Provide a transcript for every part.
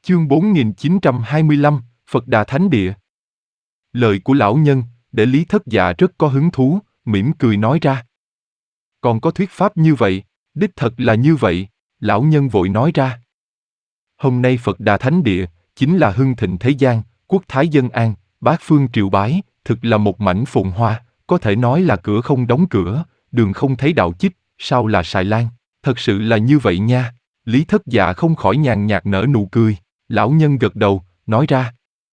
Chương 4925, Phật Đà Thánh Địa. Lời của lão nhân, để Lý Thất Dạ rất có hứng thú, mỉm cười nói ra. Còn có thuyết pháp như vậy, đích thật là như vậy, lão nhân vội nói ra. Hôm nay Phật Đà Thánh Địa, chính là hưng thịnh thế gian, quốc thái dân an, bát phương triều bái, thực là một mảnh phồn hoa, có thể nói là cửa không đóng cửa, đường không thấy đạo chích, sao là xài lan, thật sự là như vậy nha. Lý Thất Dạ không khỏi nhàn nhạt nở nụ cười, lão nhân gật đầu, nói ra.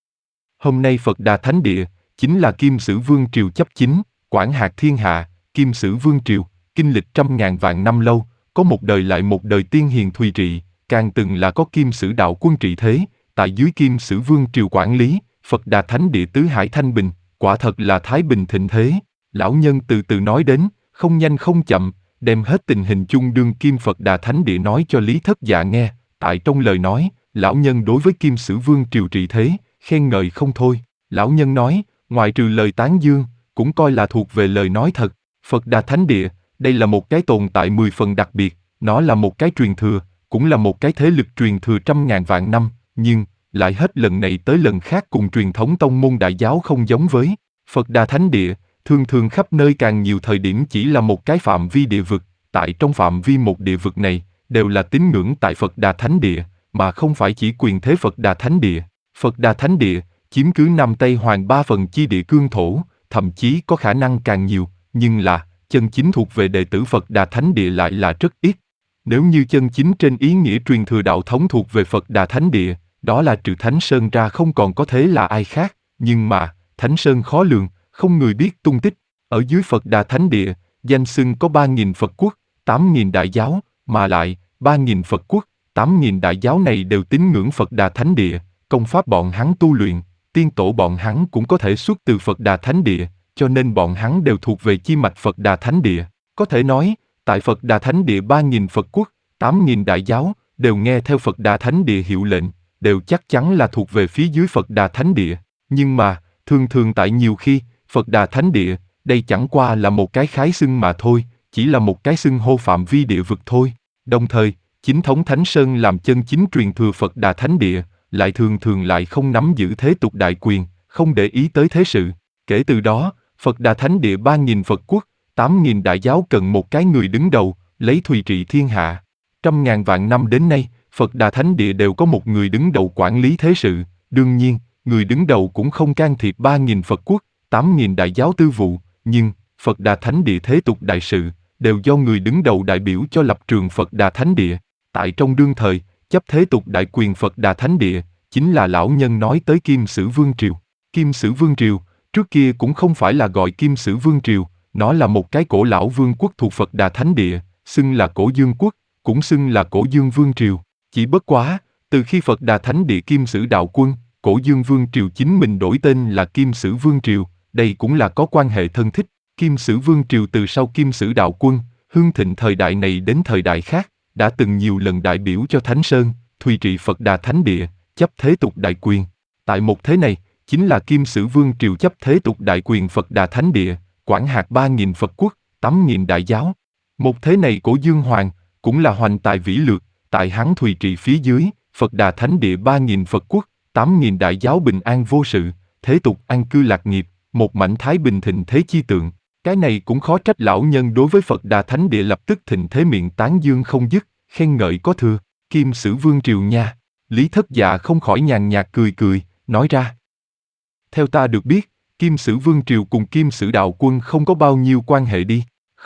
Hôm nay Phật Đà Thánh Địa, chính là Kim Sử Vương Triều chấp chính, quản hạt thiên hạ, Kim Sử Vương Triều, kinh lịch trăm ngàn vạn năm lâu, có một đời lại một đời tiên hiền thùy trị, càng từng là có Kim Sử Đạo Quân trị thế, tại dưới Kim Sử Vương Triều quản lý, Phật Đà Thánh Địa tứ hải thanh bình, quả thật là thái bình thịnh thế. Lão nhân từ từ nói đến, không nhanh không chậm, đem hết tình hình chung đương Kim Phật Đà Thánh Địa nói cho Lý Thất Dạ nghe. Tại trong lời nói, lão nhân đối với Kim Sử Vương Triều trị thế, khen ngợi không thôi. Lão nhân nói, ngoại trừ lời tán dương, cũng coi là thuộc về lời nói thật. Phật Đà Thánh Địa, đây là một cái tồn tại 10 phần đặc biệt, nó là một cái truyền thừa, cũng là một cái thế lực truyền thừa trăm ngàn vạn năm, nhưng lại hết lần này tới lần khác cùng truyền thống tông môn đại giáo không giống với. Phật Đà Thánh Địa, thường thường khắp nơi càng nhiều thời điểm chỉ là một cái phạm vi địa vực, tại trong phạm vi một địa vực này, đều là tín ngưỡng tại Phật Đà Thánh Địa, mà không phải chỉ quyền thế Phật Đà Thánh Địa. Phật Đà Thánh Địa, chiếm cứ Nam Tây Hoàng 3 phần chi địa cương thổ, thậm chí có khả năng càng nhiều, nhưng là, chân chính thuộc về đệ tử Phật Đà Thánh Địa lại là rất ít. Nếu như chân chính trên ý nghĩa truyền thừa đạo thống thuộc về Phật Đà Thánh Địa, đó là trừ Thánh Sơn ra không còn có thế là ai khác, nhưng mà, Thánh Sơn khó lường, không người biết tung tích. Ở dưới Phật Đà Thánh Địa, danh xưng có 3.000 Phật quốc, 8.000 đại giáo, mà lại, 3.000 Phật quốc, 8.000 đại giáo này đều tín ngưỡng Phật Đà Thánh Địa, công pháp bọn hắn tu luyện, tiên tổ bọn hắn cũng có thể xuất từ Phật Đà Thánh Địa, cho nên bọn hắn đều thuộc về chi mạch Phật Đà Thánh Địa. Có thể nói, tại Phật Đà Thánh Địa 3.000 Phật quốc, 8.000 đại giáo, đều nghe theo Phật Đà Thánh Địa hiệu lệnh, đều chắc chắn là thuộc về phía dưới Phật Đà Thánh Địa. Nhưng mà, thường thường tại nhiều khi, Phật Đà Thánh Địa, đây chẳng qua là một cái khái xưng mà thôi, chỉ là một cái xưng hô phạm vi địa vực thôi. Đồng thời, chính thống Thánh Sơn làm chân chính truyền thừa Phật Đà Thánh Địa, lại thường thường lại không nắm giữ thế tục đại quyền, không để ý tới thế sự. Kể từ đó, Phật Đà Thánh Địa 3.000 Phật quốc, 8.000 đại giáo cần một cái người đứng đầu, lấy thùy trị thiên hạ. Trăm ngàn vạn năm đến nay, Phật Đà Thánh Địa đều có một người đứng đầu quản lý thế sự. Đương nhiên, người đứng đầu cũng không can thiệp 3.000 Phật quốc, 8.000 đại giáo tư vụ, nhưng Phật Đà Thánh Địa thế tục đại sự, đều do người đứng đầu đại biểu cho lập trường Phật Đà Thánh Địa. Tại trong đương thời, chấp thế tục đại quyền Phật Đà Thánh Địa, chính là lão nhân nói tới Kim Sử Vương Triều. Kim Sử Vương Triều, trước kia cũng không phải là gọi Kim Sử Vương Triều, nó là một cái cổ lão vương quốc thuộc Phật Đà Thánh Địa, xưng là Cổ Dương Quốc, cũng xưng là Cổ Dương Vương Triều. Chỉ bất quá, từ khi Phật Đà Thánh Địa Kim Sử Đạo Quân, Cổ Dương Vương Triều chính mình đổi tên là Kim Sử Vương Triều, đây cũng là có quan hệ thân thích. Kim Sử Vương Triều từ sau Kim Sử Đạo Quân, hưng thịnh thời đại này đến thời đại khác, đã từng nhiều lần đại biểu cho Thánh Sơn, thùy trị Phật Đà Thánh Địa, chấp thế tục đại quyền. Tại một thế này, chính là Kim Sử Vương Triều chấp thế tục đại quyền Phật Đà Thánh Địa, quản hạt 3.000 Phật quốc, 8.000 đại giáo. Một thế này Cổ Dương Hoàng, cũng là hoành tài vĩ lược, tại hắn thùy trị phía dưới, Phật Đà Thánh Địa 3.000 Phật quốc, 8.000 đại giáo bình an vô sự, thế tục an cư lạc nghiệp, một mảnh thái bình thịnh thế chi tượng. Cái này cũng khó trách lão nhân đối với Phật Đà Thánh Địa lập tức thịnh thế miệng tán dương không dứt, khen ngợi có thừa. Kim Sử Vương Triều nha. Lý Thất Dạ không khỏi nhàn nhạt cười cười, nói ra. Theo ta được biết, Kim Sử Vương Triều cùng Kim Sử Đạo Quân không có bao nhiêu quan hệ đi.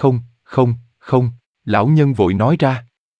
Không, lão nhân vội nói ra.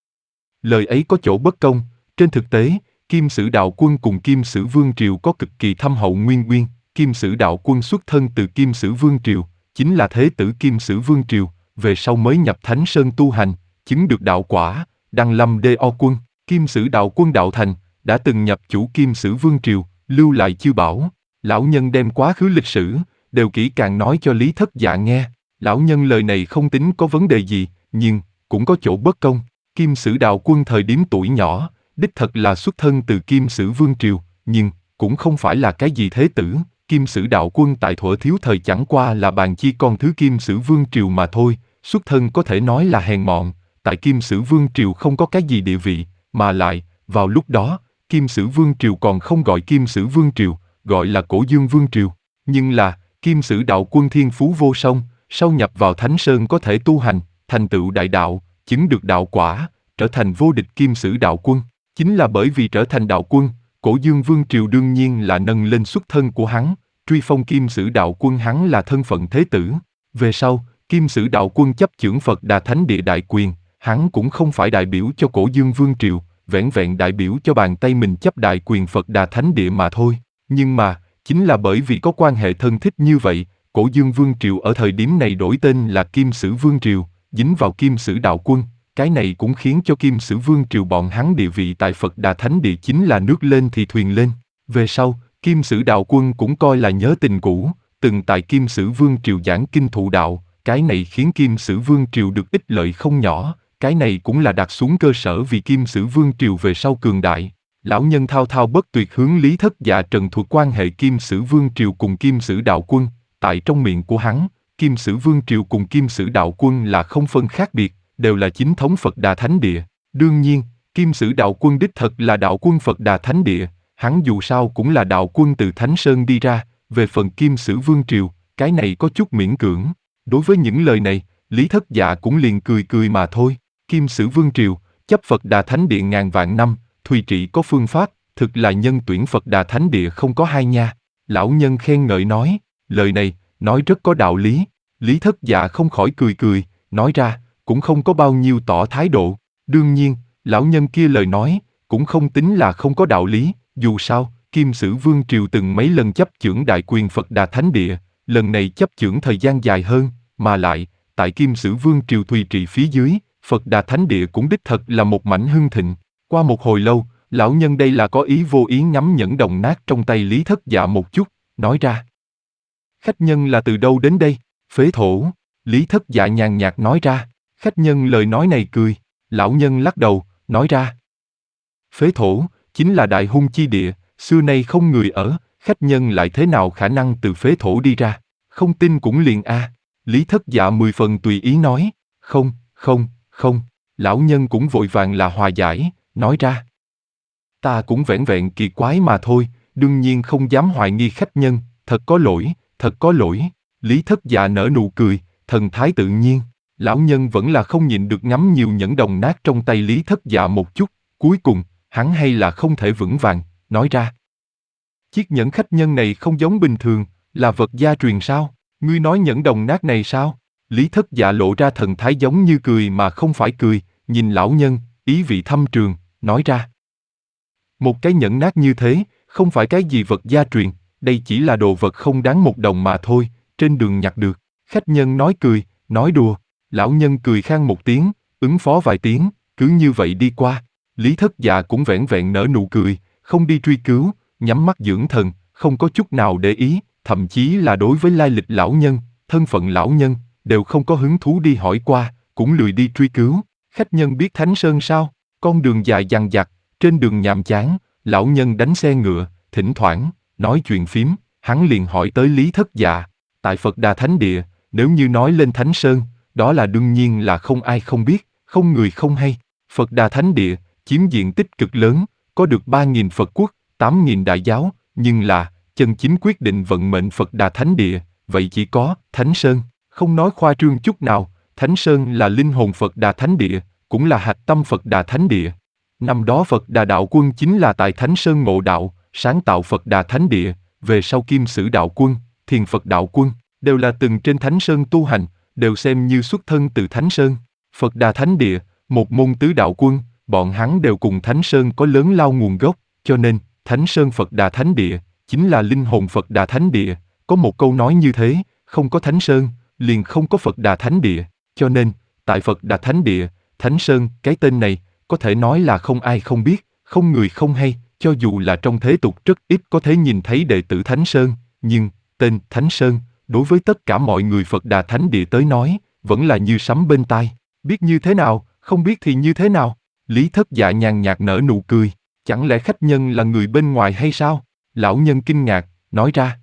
Lời ấy có chỗ bất công, trên thực tế, Kim Sử Đạo Quân cùng Kim Sử Vương Triều có cực kỳ thâm hậu nguyên nguyên. Kim Sử Đạo Quân xuất thân từ Kim Sử Vương Triều, chính là thế tử Kim Sử Vương Triều, về sau mới nhập Thánh Sơn tu hành, chứng được đạo quả, đăng lâm Đê-o Quân. Kim Sử Đạo Quân đạo thành, đã từng nhập chủ Kim Sử Vương Triều, lưu lại chiêu bảo. Lão nhân đem quá khứ lịch sử, đều kỹ càng nói cho Lý Thất Dạ nghe. Lão nhân lời này không tính có vấn đề gì, nhưng cũng có chỗ bất công. Kim Sử Đạo Quân thời điểm tuổi nhỏ, đích thật là xuất thân từ Kim Sử Vương Triều, nhưng cũng không phải là cái gì thế tử. Kim Sử Đạo Quân tại thuở thiếu thời chẳng qua là bàn chi con thứ Kim Sử Vương Triều mà thôi, xuất thân có thể nói là hèn mọn, tại Kim Sử Vương Triều không có cái gì địa vị, mà lại, vào lúc đó, Kim Sử Vương Triều còn không gọi Kim Sử Vương Triều, gọi là Cổ Dương Vương Triều. Nhưng là, Kim Sử đạo quân thiên phú vô song, sau nhập vào Thánh Sơn có thể tu hành, thành tựu đại đạo, chứng được đạo quả, trở thành vô địch Kim Sử đạo quân. Chính là bởi vì trở thành đạo quân, Cổ Dương Vương Triều đương nhiên là nâng lên xuất thân của hắn, truy phong Kim Sử đạo quân hắn là thân phận thế tử. Về sau, Kim Sử đạo quân chấp chưởng Phật Đà Thánh Địa đại quyền, hắn cũng không phải đại biểu cho Cổ Dương Vương Triều, vẻn vẹn đại biểu cho bàn tay mình chấp đại quyền Phật Đà Thánh Địa mà thôi. Nhưng mà, chính là bởi vì có quan hệ thân thích như vậy, Cổ Dương Vương Triều ở thời điểm này đổi tên là Kim Sử Vương Triều, dính vào Kim Sử đạo quân. Cái này cũng khiến cho Kim Sử Vương Triều bọn hắn địa vị tại Phật Đà Thánh Địa chính là nước lên thì thuyền lên. Về sau, Kim Sử đạo quân cũng coi là nhớ tình cũ, từng tại Kim Sử Vương Triều giảng kinh thụ đạo, cái này khiến Kim Sử Vương Triều được ích lợi không nhỏ, cái này cũng là đặt xuống cơ sở vì Kim Sử Vương Triều về sau cường đại. Lão nhân thao thao bất tuyệt hướng Lý Thất Dạ trần thuật quan hệ Kim Sử Vương Triều cùng Kim Sử đạo quân, tại trong miệng của hắn, Kim Sử Vương Triều cùng Kim Sử đạo quân là không phân khác biệt, đều là chính thống Phật Đà Thánh Địa. Đương nhiên, Kim Sử đạo quân đích thật là đạo quân Phật Đà Thánh Địa, hắn dù sao cũng là đạo quân từ Thánh Sơn đi ra, về phần Kim Sử Vương Triều, cái này có chút miễn cưỡng. Đối với những lời này, Lý Thất Dạ cũng liền cười cười mà thôi. Kim Sử Vương Triều, chấp Phật Đà Thánh Địa ngàn vạn năm, thùy trị có phương pháp, thực là nhân tuyển Phật Đà Thánh Địa không có hai nha. Lão nhân khen ngợi nói, lời này, nói rất có đạo lý. Lý Thất Dạ không khỏi cười cười, nói ra, cũng không có bao nhiêu tỏ thái độ. Đương nhiên, lão nhân kia lời nói, cũng không tính là không có đạo lý, dù sao, Kim Sử Vương Triều từng mấy lần chấp chưởng đại quyền Phật Đà Thánh Địa, lần này chấp chưởng thời gian dài hơn, mà lại, tại Kim Sử Vương Triều thùy trị phía dưới, Phật Đà Thánh Địa cũng đích thật là một mảnh hưng thịnh. Qua một hồi lâu, lão nhân đây là có ý vô ý ngắm nhẫn đồng nát trong tay Lý Thất Dạ một chút, nói ra. Khách nhân là từ đâu đến đây? Phế thổ. Lý Thất Dạ nhàn nhạt nói ra. Khách nhân lời nói này cười. Lão nhân lắc đầu, nói ra. Phế thổ, chính là đại hung chi địa, xưa nay không người ở, khách nhân lại thế nào khả năng từ phế thổ đi ra? Không tin cũng liền a. Lý Thất Dạ 10 phần tùy ý nói. Không. Lão nhân cũng vội vàng là hòa giải, nói ra. Ta cũng vẻn vẹn kỳ quái mà thôi, đương nhiên không dám hoài nghi khách nhân, thật có lỗi. Lý Thất Dạ nở nụ cười, thần thái tự nhiên. Lão nhân vẫn là không nhịn được ngắm nhiều nhẫn đồng nát trong tay Lý Thất Dạ một chút, cuối cùng, hắn hay là không thể vững vàng, nói ra. Chiếc nhẫn khách nhân này không giống bình thường, là vật gia truyền sao? Ngươi nói nhẫn đồng nát này sao? Lý Thất Dạ lộ ra thần thái giống như cười mà không phải cười, nhìn lão nhân, ý vị thâm trường, nói ra. Một cái nhẫn nát như thế, không phải cái gì vật gia truyền, đây chỉ là đồ vật không đáng một đồng mà thôi, trên đường nhặt được. Khách nhân nói cười, nói đùa, lão nhân cười khan một tiếng, ứng phó vài tiếng, cứ như vậy đi qua. Lý Thất Dạ cũng vẻn vẹn nở nụ cười, không đi truy cứu, nhắm mắt dưỡng thần, không có chút nào để ý, thậm chí là đối với lai lịch lão nhân, thân phận lão nhân, đều không có hứng thú đi hỏi qua, cũng lười đi truy cứu. Khách nhân biết Thánh Sơn sao? Con đường dài dằng dặc, trên đường nhàm chán, lão nhân đánh xe ngựa, thỉnh thoảng, nói chuyện phím, hắn liền hỏi tới Lý Thất Dạ. Tại Phật Đà Thánh Địa, nếu như nói lên Thánh Sơn, đó là đương nhiên là không ai không biết, không người không hay. Phật Đà Thánh Địa, chiếm diện tích cực lớn, có được 3.000 Phật quốc, 8.000 đại giáo, nhưng là, chân chính quyết định vận mệnh Phật Đà Thánh Địa, vậy chỉ có Thánh Sơn. Không nói khoa trương chút nào, Thánh Sơn là linh hồn Phật Đà Thánh Địa, cũng là hạch tâm Phật Đà Thánh Địa. Năm đó Phật Đà Đạo Quân chính là tại Thánh Sơn ngộ đạo, sáng tạo Phật Đà Thánh Địa, về sau Kim Sử Đạo Quân, Thiền Phật Đạo Quân, đều là từng trên Thánh Sơn tu hành, đều xem như xuất thân từ Thánh Sơn. Phật Đà Thánh Địa, một môn tứ đạo quân, bọn hắn đều cùng Thánh Sơn có lớn lao nguồn gốc, cho nên, Thánh Sơn Phật Đà Thánh Địa, chính là linh hồn Phật Đà Thánh Địa. Có một câu nói như thế, không có Thánh Sơn, liền không có Phật Đà Thánh Địa, cho nên, tại Phật Đà Thánh Địa, Thánh Sơn, cái tên này, có thể nói là không ai không biết, không người không hay, cho dù là trong thế tục rất ít có thể nhìn thấy đệ tử Thánh Sơn, nhưng, tên Thánh Sơn, đối với tất cả mọi người Phật Đà Thánh Địa tới nói, vẫn là như sấm bên tai, biết như thế nào, không biết thì như thế nào. Lý Thất Dạ nhàn nhạt nở nụ cười, chẳng lẽ khách nhân là người bên ngoài hay sao? Lão nhân kinh ngạc, nói ra.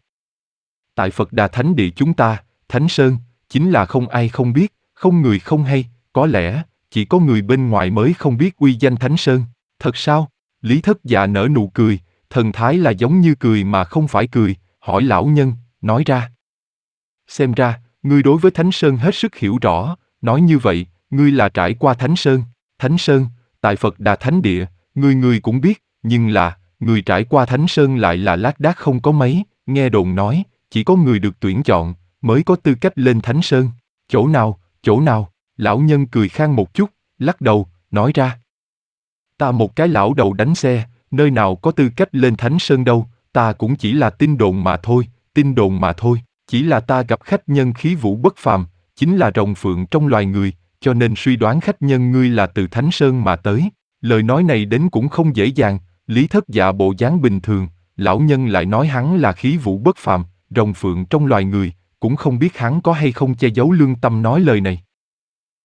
Tại Phật Đà Thánh Địa chúng ta, Thánh Sơn, chính là không ai không biết, không người không hay, có lẽ, chỉ có người bên ngoài mới không biết uy danh Thánh Sơn. Thật sao? Lý Thất Dạ nở nụ cười, thần thái là giống như cười mà không phải cười, hỏi lão nhân, nói ra. Xem ra, ngươi đối với Thánh Sơn hết sức hiểu rõ, nói như vậy, ngươi là trải qua Thánh Sơn. Thánh Sơn, tại Phật Đà Thánh Địa, người cũng biết, nhưng là, người trải qua Thánh Sơn lại là lác đác không có mấy, nghe đồn nói, chỉ có người được tuyển chọn, mới có tư cách lên Thánh Sơn. Chỗ nào, lão nhân cười khan một chút, lắc đầu, nói ra. Ta một cái lão đầu đánh xe, nơi nào có tư cách lên Thánh Sơn đâu, ta cũng chỉ là tin đồn mà thôi, tin đồn mà thôi. Chỉ là ta gặp khách nhân khí vũ bất phàm, chính là rồng phượng trong loài người, cho nên suy đoán khách nhân ngươi là từ Thánh Sơn mà tới. Lời nói này đến cũng không dễ dàng, Lý Thất Dạ bộ dáng bình thường, lão nhân lại nói hắn là khí vũ bất phàm, rồng phượng trong loài người, cũng không biết hắn có hay không che giấu lương tâm nói lời này.